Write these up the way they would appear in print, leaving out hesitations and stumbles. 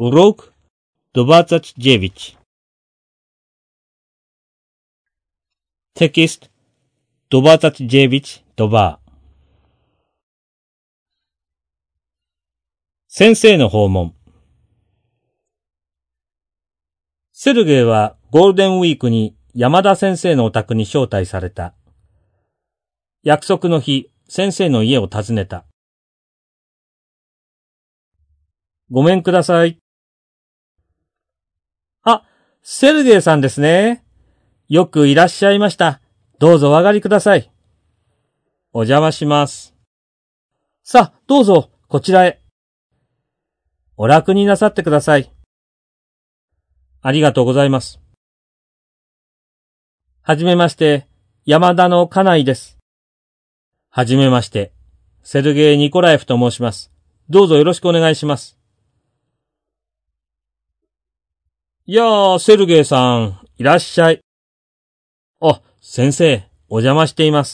Урок 29. Tekst 29-2. 先生の訪問。セルゲイはゴールデンウィークに山田先生のお宅に招待された。約束の日、先生の家を訪ねた。ごめんください。あ、セルゲイさんですね。よくいらっしゃいました。どうぞお上がりください。お邪魔します。さあ、どうぞ、こちらへ。お楽になさってください。ありがとうございます。はじめまして、山田の家内です。はじめまして、セルゲイ・ニコラエフと申します。どうぞよろしくお願いします。いやー、セルゲイさん、いらっしゃい。あ、先生、お邪魔しています。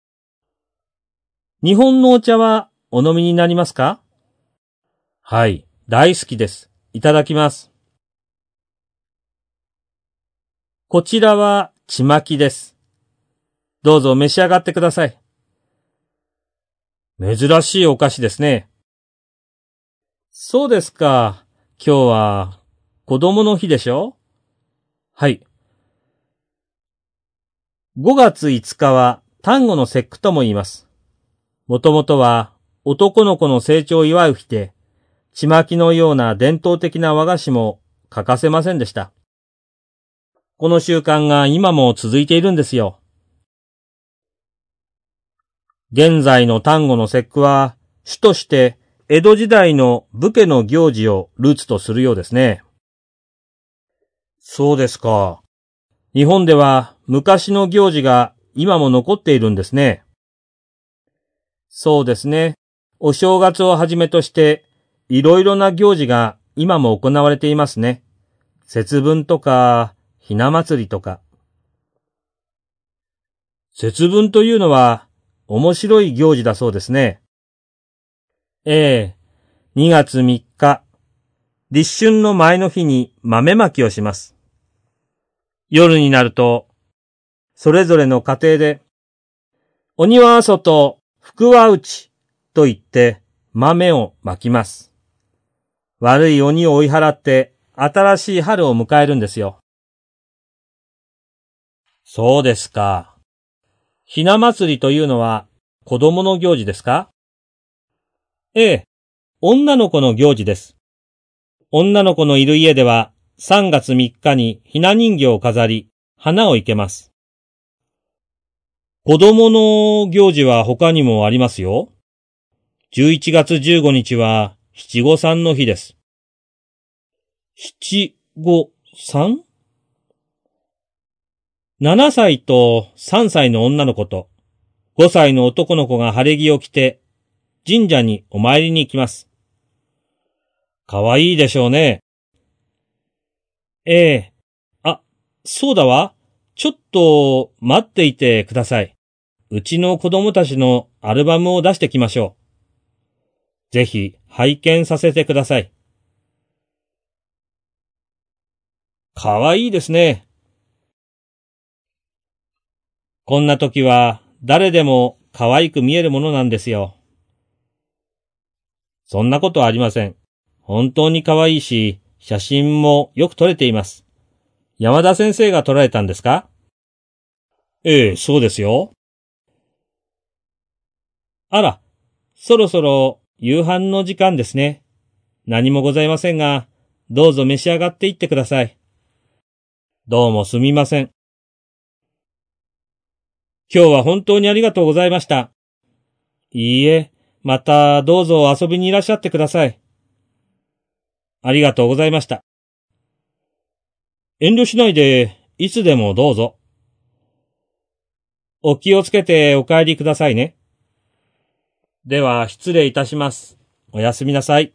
日本のお茶はお飲みになりますか？はい、大好きです。いただきます。こちらはちまきです。どうぞ召し上がってください。珍しいお菓子ですね。そうですか。今日は子供の日でしょ？はい。5月5日は端午の節句とも言います。もともとは男の子の成長を祝う日で、ちまきのような伝統的な和菓子も欠かせませんでした。この習慣が今も続いているんですよ。現在の端午の節句は主として江戸時代の武家の行事をルーツとするようですね。そうですか。日本では昔の行事が今も残っているんですね。そうですね。お正月をはじめとしていろいろな行事が今も行われていますね。節分とかひな祭りとか。節分というのは面白い行事だそうですね。2月3日、立春の前の日に豆まきをします。夜になると、それぞれの家庭で、鬼は外、福は内と言って豆をまきます。悪い鬼を追い払って新しい春を迎えるんですよ。そうですか。ひな祭りというのは子供の行事ですか？女の子の行事です。女の子のいる家では3月3日にひな人形を飾り、花を生けます。子供の行事は他にもありますよ。11月15日は七五三の日です。七五三 ?7 歳と3歳の女の子と5歳の男の子が晴れ着を着て神社にお参りに行きます。かわいいでしょうね。あ、そうだわ。ちょっと待っていてください。うちの子供たちのアルバムを出してきましょう。ぜひ拝見させてください。かわいいですね。こんな時は誰でも可愛く見えるものなんですよ。そんなことはありません。本当に可愛いし、写真もよく撮れています。山田先生が撮られたんですか？そうですよ。あら、そろそろ夕飯の時間ですね。何もございませんが、どうぞ召し上がっていってください。どうもすみません。今日は本当にありがとうございました。いいえ、またどうぞ遊びにいらっしゃってください。ありがとうございました。遠慮しないで、いつでもどうぞ。お気をつけてお帰りくださいね。では失礼いたします。おやすみなさい。